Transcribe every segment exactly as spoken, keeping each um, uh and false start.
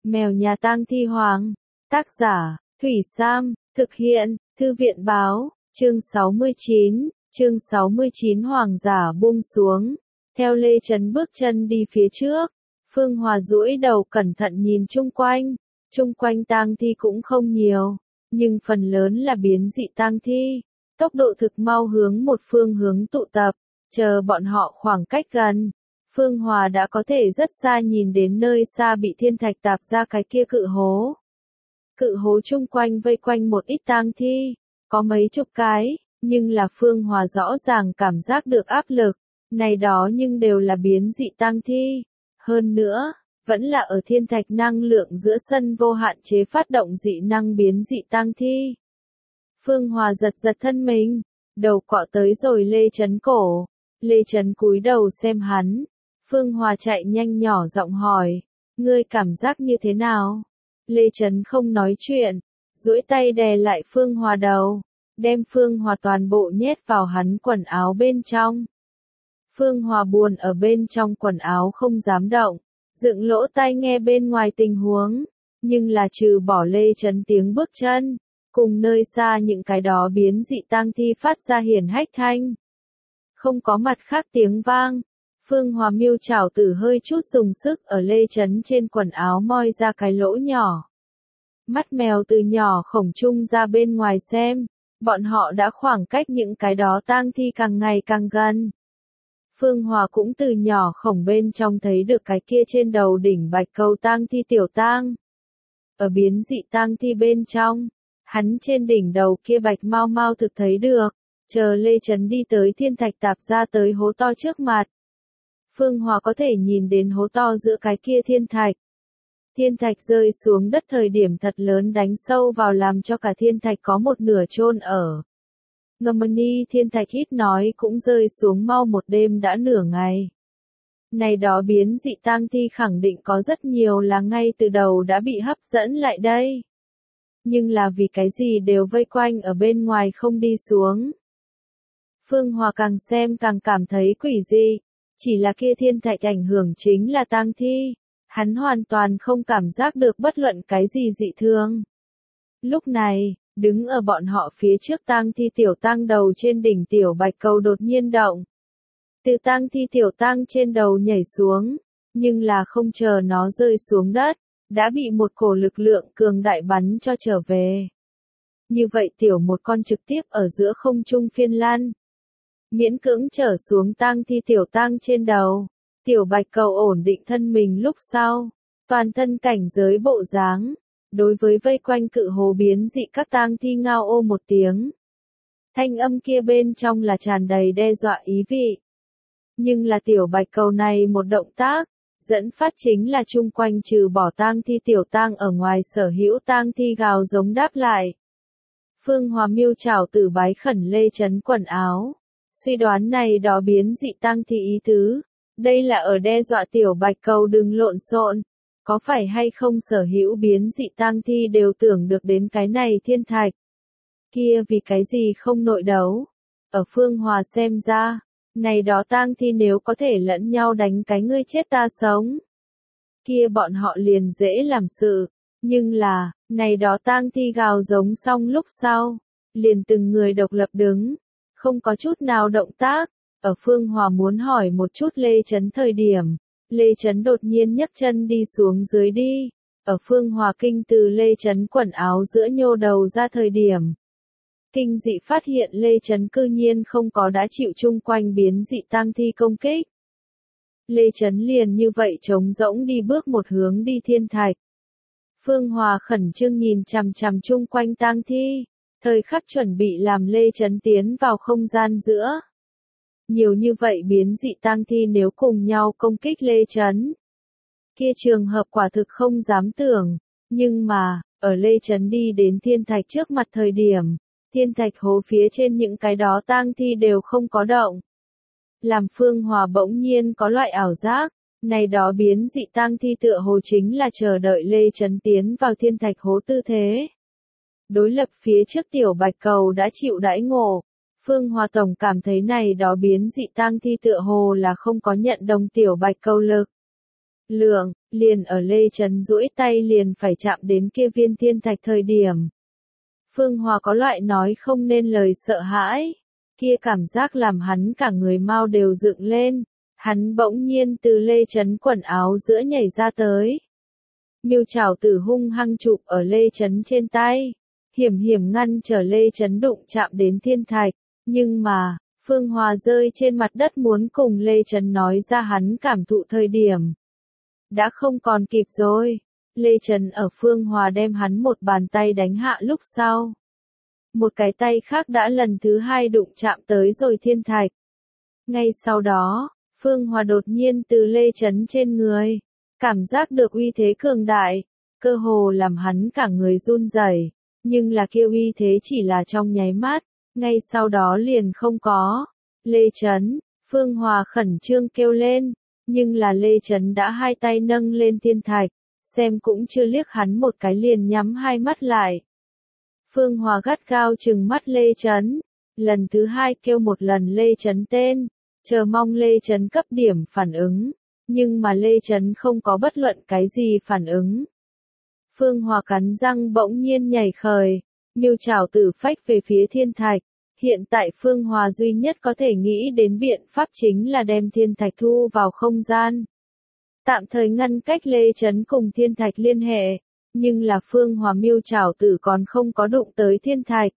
Mèo nhà tang thi hoàng. Tác giả, Thủy Sam, thực hiện, Thư viện báo, chương sáu mươi chín, chương sáu mươi chín hoàng giả buông xuống. Theo Lê Chấn bước chân đi phía trước, Phương Hòa duỗi đầu cẩn thận nhìn chung quanh, chung quanh tang thi cũng không nhiều, nhưng phần lớn là biến dị tang thi, tốc độ thực mau hướng một phương hướng tụ tập, chờ bọn họ khoảng cách gần. Phương Hòa đã có thể rất xa nhìn đến nơi xa bị thiên thạch tạp ra cái kia cự hố. Cự hố chung quanh vây quanh một ít tang thi, có mấy chục cái, nhưng là Phương Hòa rõ ràng cảm giác được áp lực, này đó nhưng đều là biến dị tang thi. Hơn nữa, vẫn là ở thiên thạch năng lượng giữa sân vô hạn chế phát động dị năng biến dị tang thi. Phương Hòa giật giật thân mình, đầu cọ tới rồi Lê Chấn cổ. Lê Chấn cúi đầu xem hắn. Phương Hòa chạy nhanh nhỏ giọng hỏi, ngươi cảm giác như thế nào? Lê Chấn không nói chuyện, duỗi tay đè lại Phương Hòa đầu, đem Phương Hòa toàn bộ nhét vào hắn quần áo bên trong. Phương Hòa buồn ở bên trong quần áo không dám động, dựng lỗ tai nghe bên ngoài tình huống, nhưng là trừ bỏ Lê Chấn tiếng bước chân, cùng nơi xa những cái đó biến dị tang thi phát ra hiển hách thanh. Không có mặt khác tiếng vang. Phương Hòa miêu chảo tử hơi chút dùng sức ở Lê Chấn trên quần áo moi ra cái lỗ nhỏ. Mắt mèo từ nhỏ khổng trung ra bên ngoài xem, bọn họ đã khoảng cách những cái đó tang thi càng ngày càng gần. Phương Hòa cũng từ nhỏ khổng bên trong thấy được cái kia trên đầu đỉnh bạch cầu tang thi tiểu tang. Ở biến dị tang thi bên trong, hắn trên đỉnh đầu kia bạch mau mau thực thấy được, chờ Lê Chấn đi tới thiên thạch tạp ra tới hố to trước mặt. Phương Hòa có thể nhìn đến hố to giữa cái kia thiên thạch. Thiên thạch rơi xuống đất thời điểm thật lớn đánh sâu vào làm cho cả thiên thạch có một nửa chôn ở. Ngâm-ni thiên thạch ít nói cũng rơi xuống mau một đêm đã nửa ngày. Này đó biến dị tang thi khẳng định có rất nhiều là ngay từ đầu đã bị hấp dẫn lại đây. Nhưng là vì cái gì đều vây quanh ở bên ngoài không đi xuống. Phương Hòa càng xem càng cảm thấy quỷ dị. Chỉ là kia thiên thạch ảnh hưởng chính là tang thi, hắn hoàn toàn không cảm giác được bất luận cái gì dị thường. Lúc này, đứng ở bọn họ phía trước tang thi tiểu tang đầu trên đỉnh tiểu bạch cầu đột nhiên động. Từ tang thi tiểu tang trên đầu nhảy xuống, nhưng là không chờ nó rơi xuống đất, đã bị một cổ lực lượng cường đại bắn cho trở về. Như vậy tiểu một con trực tiếp ở giữa không trung phiên lan. Miễn cưỡng trở xuống tang thi tiểu tang trên đầu, tiểu bạch cầu ổn định thân mình lúc sau, toàn thân cảnh giới bộ dáng, đối với vây quanh cự hố biến dị các tang thi ngao ô một tiếng. Thanh âm kia bên trong là tràn đầy đe dọa ý vị. Nhưng là tiểu bạch cầu này một động tác, dẫn phát chính là chung quanh trừ bỏ tang thi tiểu tang ở ngoài sở hữu tang thi gào giống đáp lại. Phương Hòa miêu chảo tử bái khẩn Lê Chấn quần áo. Suy đoán này đó biến dị tang thi ý tứ, đây là ở đe dọa tiểu bạch cầu đừng lộn xộn, có phải hay không sở hữu biến dị tang thi đều tưởng được đến cái này thiên thạch. Kia vì cái gì không nội đấu? Ở Phương Hòa xem ra, này đó tang thi nếu có thể lẫn nhau đánh cái ngươi chết ta sống, kia bọn họ liền dễ làm sự, nhưng là, này đó tang thi gào giống xong lúc sau, liền từng người độc lập đứng. Không có chút nào động tác, ở Phương Hòa muốn hỏi một chút Lê Chấn thời điểm, Lê Chấn đột nhiên nhấc chân đi xuống dưới đi, ở Phương Hòa kinh từ Lê Chấn quần áo giữa nhô đầu ra thời điểm. Kinh dị phát hiện Lê Chấn cư nhiên không có đã chịu chung quanh biến dị tang thi công kích. Lê Chấn liền như vậy trống rỗng đi bước một hướng đi thiên thạch. Phương Hòa khẩn trương nhìn chằm chằm chung quanh tang thi. Thời khắc chuẩn bị làm Lê Chấn tiến vào không gian giữa. Nhiều như vậy biến dị tang thi nếu cùng nhau công kích Lê Chấn. Kia trường hợp quả thực không dám tưởng, nhưng mà, ở Lê Chấn đi đến thiên thạch trước mặt thời điểm, thiên thạch hố phía trên những cái đó tang thi đều không có động. Làm Phương Hòa bỗng nhiên có loại ảo giác, này đó biến dị tang thi tựa hồ chính là chờ đợi Lê Chấn tiến vào thiên thạch hố tư thế. Đối lập phía trước tiểu bạch cầu đã chịu đãi ngộ, Phương Hòa tổng cảm thấy này đó biến dị tang thi tựa hồ là không có nhận đồng tiểu bạch cầu lực. lượng, liền ở Lê Chấn duỗi tay liền phải chạm đến kia viên thiên thạch thời điểm. Phương Hòa có loại nói không nên lời sợ hãi, kia cảm giác làm hắn cả người mau đều dựng lên, hắn bỗng nhiên từ Lê Chấn quần áo giữa nhảy ra tới. Miêu Trảo Tử hung hăng chụp ở Lê Chấn trên tay, hiểm hiểm ngăn trở Lê Chấn đụng chạm đến thiên thạch, nhưng mà, Phương Hòa rơi trên mặt đất muốn cùng Lê Chấn nói ra hắn cảm thụ thời điểm. Đã không còn kịp rồi, Lê Chấn ở Phương Hòa đem hắn một bàn tay đánh hạ lúc sau. Một cái tay khác đã lần thứ hai đụng chạm tới rồi thiên thạch. Ngay sau đó, Phương Hòa đột nhiên từ Lê Chấn trên người, cảm giác được uy thế cường đại, cơ hồ làm hắn cả người run rẩy, nhưng là kia uy thế chỉ là trong nháy mắt, ngay sau đó liền không có. Lê Chấn, Phương Hòa khẩn trương kêu lên, nhưng là Lê Chấn đã hai tay nâng lên thiên thạch, xem cũng chưa liếc hắn một cái liền nhắm hai mắt lại. Phương Hòa gắt gao trừng mắt Lê Chấn, lần thứ hai kêu một lần Lê Chấn tên, chờ mong Lê Chấn cấp điểm phản ứng, nhưng mà Lê Chấn không có bất luận cái gì phản ứng. Phương Hòa cắn răng bỗng nhiên nhảy khởi, Miêu Trảo Tử phách về phía thiên thạch. Hiện tại Phương Hòa duy nhất có thể nghĩ đến biện pháp chính là đem thiên thạch thu vào không gian. Tạm thời ngăn cách Lê Chấn cùng thiên thạch liên hệ, nhưng là Phương Hòa Miêu Trảo Tử còn không có đụng tới thiên thạch.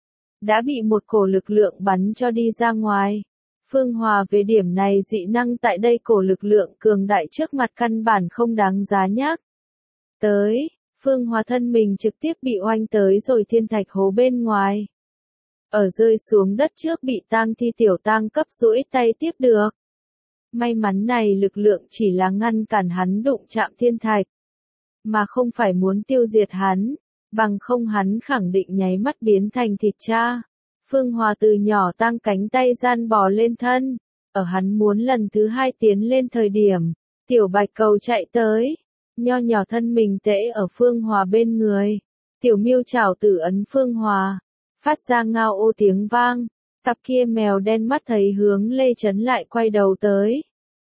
Đã bị một cổ lực lượng bắn cho đi ra ngoài. Phương Hòa về điểm này dị năng tại đây cổ lực lượng cường đại trước mặt căn bản không đáng giá nhắc. Tới, Phương Hòa thân mình trực tiếp bị oanh tới rồi thiên thạch hố bên ngoài. Ở rơi xuống đất trước bị tang thi tiểu tang cấp duỗi tay tiếp được. May mắn này lực lượng chỉ là ngăn cản hắn đụng chạm thiên thạch, mà không phải muốn tiêu diệt hắn, bằng không hắn khẳng định nháy mắt biến thành thịt cha. Phương Hòa từ nhỏ tang cánh tay gian bò lên thân, ở hắn muốn lần thứ hai tiến lên thời điểm, tiểu bạch cầu chạy tới, nho nhỏ thân mình tễ ở Phương Hòa bên người, tiểu Miêu Trảo Tử ấn Phương Hòa, phát ra ngao ô tiếng vang, cặp kia mèo đen mắt thấy hướng Lê Chấn lại quay đầu tới.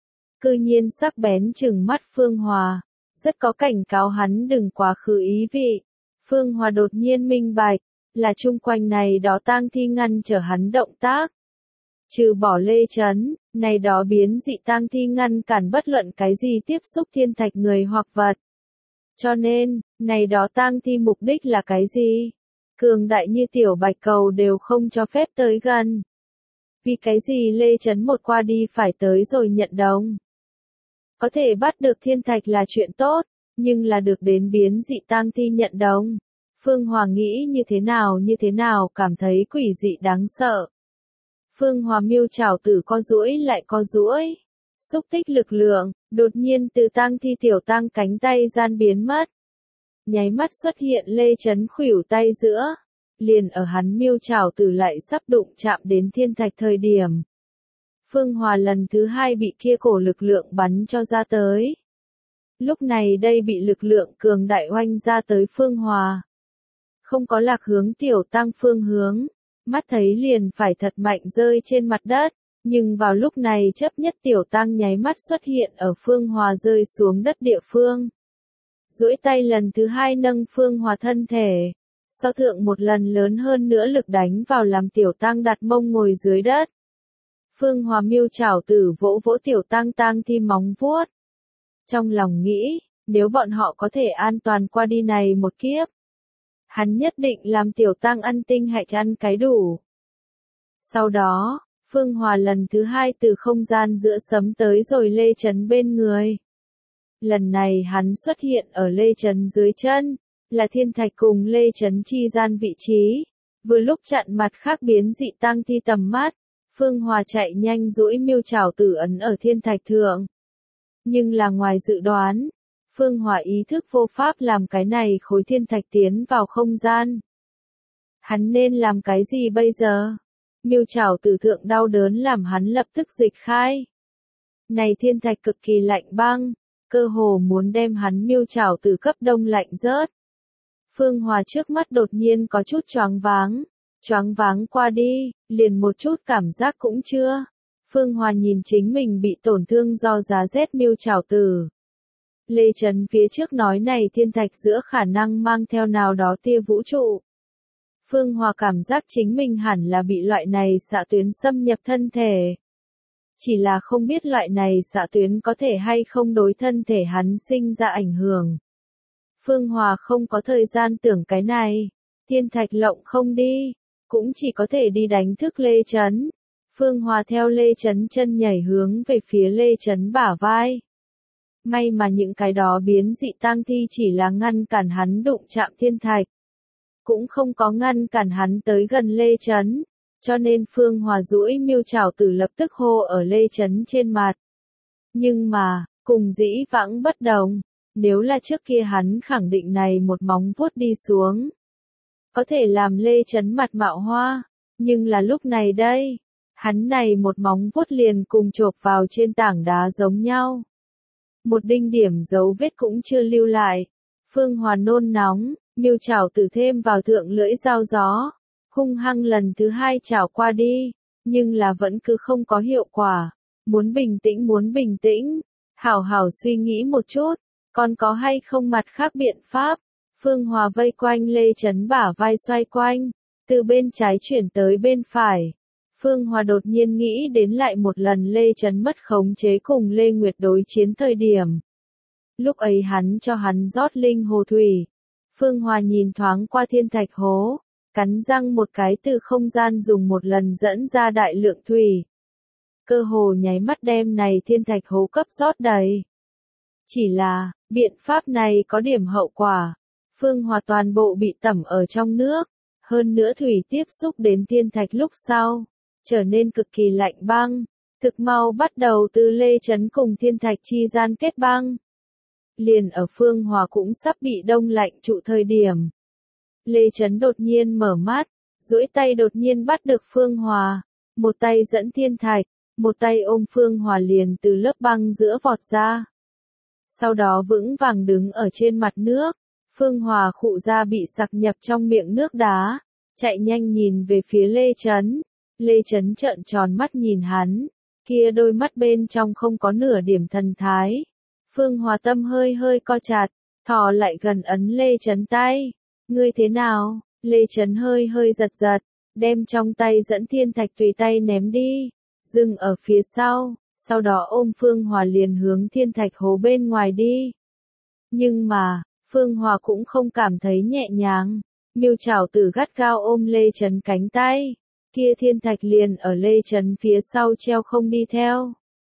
Cư nhiên sắc bén chừng mắt Phương Hòa, rất có cảnh cáo hắn đừng quá khứ ý vị. Phương Hòa đột nhiên minh bạch, là chung quanh này đó tang thi ngăn trở hắn động tác. Trừ bỏ Lê Chấn, này đó biến dị tang thi ngăn cản bất luận cái gì tiếp xúc thiên thạch người hoặc vật. Cho nên, này đó tang thi mục đích là cái gì? Cường đại như tiểu bạch cầu đều không cho phép tới gần. Vì cái gì Lê Chấn một qua đi phải tới rồi nhận đồng? Có thể bắt được thiên thạch là chuyện tốt, nhưng là được đến biến dị tang thi nhận đồng. Phương Hòa nghĩ như thế nào như thế nào cảm thấy quỷ dị đáng sợ. Phương Hòa Miêu Trảo Tử co duỗi lại co duỗi, xúc tích lực lượng, đột nhiên từ tang thi tiểu tang cánh tay gian biến mất. Nháy mắt xuất hiện Lê Chấn khuỷu tay giữa, liền ở hắn Miêu Trảo Tử lại sắp đụng chạm đến thiên thạch thời điểm. Phương Hòa lần thứ hai bị kia cổ lực lượng bắn cho ra tới. Lúc này đây bị lực lượng cường đại oanh ra tới Phương Hòa. Không có lạc hướng tiểu tăng phương hướng, mắt thấy liền phải thật mạnh rơi trên mặt đất, nhưng vào lúc này chấp nhất tiểu tăng nháy mắt xuất hiện ở Phương Hòa rơi xuống đất địa phương. Duỗi tay lần thứ hai nâng Phương Hòa thân thể, sau thượng một lần lớn hơn nữa lực đánh vào làm tiểu tăng đặt mông ngồi dưới đất. Phương Hòa Miêu Trảo Tử vỗ vỗ tiểu tăng tang thi móng vuốt. Trong lòng nghĩ, nếu bọn họ có thể an toàn qua đi này một kiếp, hắn nhất định làm tiểu tăng ăn tinh hạch ăn cái đủ. Sau đó, Phương Hòa lần thứ hai từ không gian giữa sấm tới rồi Lê Chấn bên người. Lần này hắn xuất hiện ở Lê Chấn dưới chân, là thiên thạch cùng Lê Chấn chi gian vị trí, vừa lúc chặn mặt khác biến dị tang thi tầm mắt. Phương Hòa chạy nhanh duỗi Miêu Trảo Tử ấn ở thiên thạch thượng. Nhưng là ngoài dự đoán, Phương Hòa ý thức vô pháp làm cái này khối thiên thạch tiến vào không gian. Hắn nên làm cái gì bây giờ? Miêu Trảo Tử thượng đau đớn làm hắn lập tức dịch khai. Này thiên thạch cực kỳ lạnh băng, cơ hồ muốn đem hắn Miêu Trảo Tử cấp đông lạnh rớt. Phương Hòa trước mắt đột nhiên có chút choáng váng. Choáng váng qua đi, liền một chút cảm giác cũng chưa. Phương Hòa nhìn chính mình bị tổn thương do giá rét Miêu Trảo Tử. Lê Trấn phía trước nói này thiên thạch giữa khả năng mang theo nào đó tia vũ trụ. Phương Hòa cảm giác chính mình hẳn là bị loại này xạ tuyến xâm nhập thân thể. Chỉ là không biết loại này xạ tuyến có thể hay không đối thân thể hắn sinh ra ảnh hưởng. Phương Hòa không có thời gian tưởng cái này. Thiên thạch lộng không đi, cũng chỉ có thể đi đánh thức Lê Trấn. Phương Hòa theo Lê Trấn chân nhảy hướng về phía Lê Trấn bả vai. May mà những cái đó biến dị tang thi chỉ là ngăn cản hắn đụng chạm thiên thạch. Cũng không có ngăn cản hắn tới gần Lê Trấn. Cho nên Phương Hòa duỗi miêu trảo tử lập tức hô ở Lê Trấn trên mặt. Nhưng mà, cùng dĩ vãng bất đồng, nếu là trước kia hắn khẳng định này một móng vuốt đi xuống. Có thể làm Lê Trấn mặt mạo hoa, nhưng là lúc này đây, hắn này một móng vuốt liền cùng chộp vào trên tảng đá giống nhau. Một đinh điểm dấu vết cũng chưa lưu lại. Phương Hòa nôn nóng, miêu trảo tử thêm vào thượng lưỡi dao gió. Hung hăng lần thứ hai chảo qua đi, nhưng là vẫn cứ không có hiệu quả. Muốn bình tĩnh muốn bình tĩnh, hảo hảo suy nghĩ một chút, còn có hay không mặt khác biện pháp. Phương Hòa vây quanh Lê Trấn bả vai xoay quanh, từ bên trái chuyển tới bên phải. Phương Hòa đột nhiên nghĩ đến lại một lần Lê Trấn mất khống chế cùng Lê Nguyệt đối chiến thời điểm. Lúc ấy hắn cho hắn rót linh hồ thủy. Phương Hòa nhìn thoáng qua thiên thạch hố. Cắn răng một cái từ không gian dùng một lần dẫn ra đại lượng thủy. Cơ hồ nháy mắt đem này thiên thạch hố cấp rót đầy. Chỉ là, biện pháp này có điểm hậu quả. Phương Hòa toàn bộ bị tẩm ở trong nước. Hơn nữa thủy tiếp xúc đến thiên thạch lúc sau. Trở nên cực kỳ lạnh băng. Thực mau bắt đầu từ Lê Trấn cùng thiên thạch chi gian kết băng. Liền ở Phương Hòa cũng sắp bị đông lạnh trụ thời điểm. Lê Trấn đột nhiên mở mắt, duỗi tay đột nhiên bắt được Phương Hòa, một tay dẫn thiên thạch, một tay ôm Phương Hòa liền từ lớp băng giữa vọt ra. Sau đó vững vàng đứng ở trên mặt nước, Phương Hòa khụ ra bị sặc nhập trong miệng nước đá, chạy nhanh nhìn về phía Lê Trấn. Lê Trấn trợn tròn mắt nhìn hắn, kia đôi mắt bên trong không có nửa điểm thần thái. Phương Hòa tâm hơi hơi co chặt, thò lại gần ấn Lê Trấn tay. Ngươi thế nào? Lê Trấn hơi hơi giật giật, đem trong tay dẫn thiên thạch tùy tay ném đi, dừng ở phía sau, sau đó ôm Phương Hòa liền hướng thiên thạch hố bên ngoài đi. Nhưng mà, Phương Hòa cũng không cảm thấy nhẹ nhàng, miêu trảo tử gắt gao ôm Lê Trấn cánh tay, kia thiên thạch liền ở Lê Trấn phía sau treo không đi theo.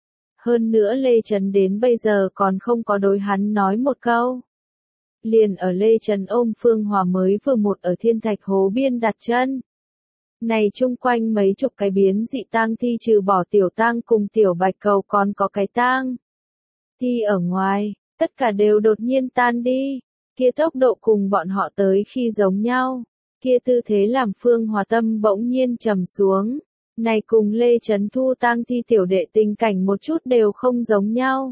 Hơn nữa Lê Trấn đến bây giờ còn không có đối hắn nói một câu. Liền ở Lê Trấn ôm Phương Hòa mới vừa một ở thiên thạch hố biên đặt chân. Này chung quanh mấy chục cái biến dị tang thi trừ bỏ tiểu tang cùng tiểu bạch cầu còn có cái tang thi ở ngoài, tất cả đều đột nhiên tan đi. Kia tốc độ cùng bọn họ tới khi giống nhau. Kia tư thế làm Phương Hòa tâm bỗng nhiên trầm xuống. Này cùng Lê Trấn thu tang thi tiểu đệ tình cảnh một chút đều không giống nhau.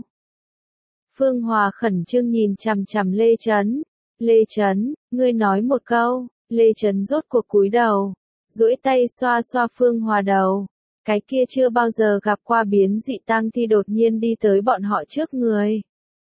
Phương Hòa khẩn trương nhìn chằm chằm Lê Trấn. Lê Trấn, ngươi nói một câu. Lê Trấn rốt cuộc cúi đầu, duỗi tay xoa xoa Phương Hòa đầu. Cái kia chưa bao giờ gặp qua biến dị tang thi đột nhiên đi tới bọn họ trước người.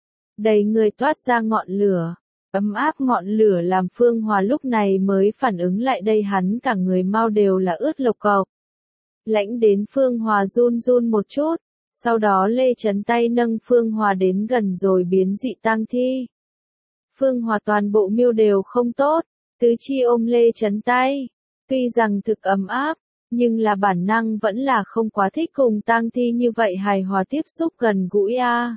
Đầy người toát ra ngọn lửa, ấm áp ngọn lửa làm Phương Hòa lúc này mới phản ứng lại đây, hắn cả người mau đều là ướt lộc cộc. Lãnh đến Phương Hòa run run một chút. Sau đó Lê Trấn tay nâng Phương Hòa đến gần rồi biến dị tang thi. Phương Hòa toàn bộ miêu đều không tốt, tứ chi ôm Lê Trấn tay. Tuy rằng thực ấm áp, nhưng là bản năng vẫn là không quá thích cùng tang thi như vậy hài hòa tiếp xúc gần gũi a.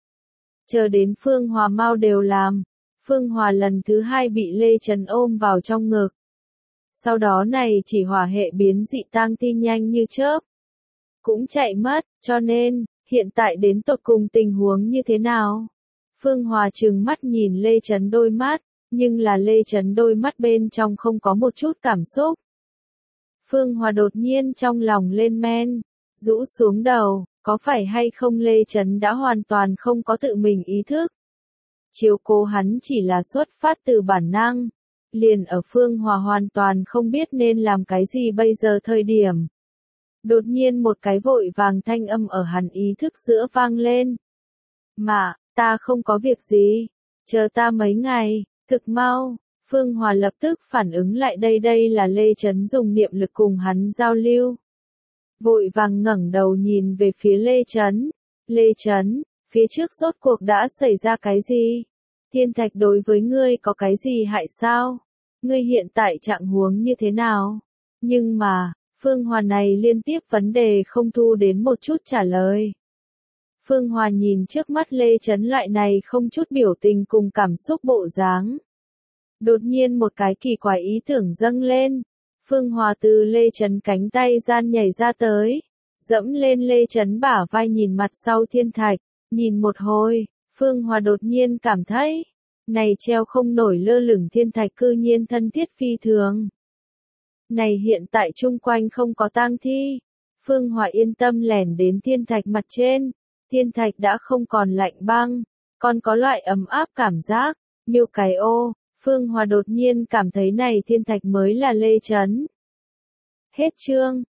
Chờ đến Phương Hòa mau đều làm, Phương Hòa lần thứ hai bị Lê Trấn ôm vào trong ngực. Sau đó này chỉ hỏa hệ biến dị tang thi nhanh như chớp cũng chạy mất, cho nên, hiện tại đến tột cùng tình huống như thế nào? Phương Hòa trừng mắt nhìn Lê Trấn đôi mắt, nhưng là Lê Trấn đôi mắt bên trong không có một chút cảm xúc. Phương Hòa đột nhiên trong lòng lên men, rũ xuống đầu, có phải hay không Lê Trấn đã hoàn toàn không có tự mình ý thức? Chiếu cố hắn chỉ là xuất phát từ bản năng, liền ở Phương Hòa hoàn toàn không biết nên làm cái gì bây giờ thời điểm. Đột nhiên một cái vội vàng thanh âm ở hắn ý thức giữa vang lên. Mà, Ta không có việc gì, chờ ta mấy ngày, thực mau. Phương Hòa lập tức phản ứng lại đây đây là Lê Chấn dùng niệm lực cùng hắn giao lưu. Vội vàng ngẩng đầu nhìn về phía Lê Chấn. Lê Chấn, phía trước rốt cuộc đã xảy ra cái gì? Thiên thạch đối với ngươi có cái gì hại sao? Ngươi hiện tại trạng huống như thế nào? Nhưng mà, Phương Hòa này liên tiếp vấn đề không thu đến một chút trả lời. Phương Hòa nhìn trước mắt Lê Chấn loại này không chút biểu tình cùng cảm xúc bộ dáng. Đột nhiên một cái kỳ quái ý tưởng dâng lên. Phương Hòa từ Lê Chấn cánh tay gian nhảy ra tới. Dẫm lên Lê Chấn bả vai nhìn mặt sau thiên thạch. Nhìn một hồi, Phương Hòa đột nhiên cảm thấy. Này treo không nổi lơ lửng thiên thạch cư nhiên thân thiết phi thường. Này hiện tại chung quanh không có tang thi. Phương Hòa yên tâm lẻn đến thiên thạch mặt trên. Thiên thạch đã không còn lạnh băng. Còn có loại ấm áp cảm giác. Miêu cái ô. Phương Hòa đột nhiên cảm thấy này thiên thạch mới là Lê Chấn. Hết chương.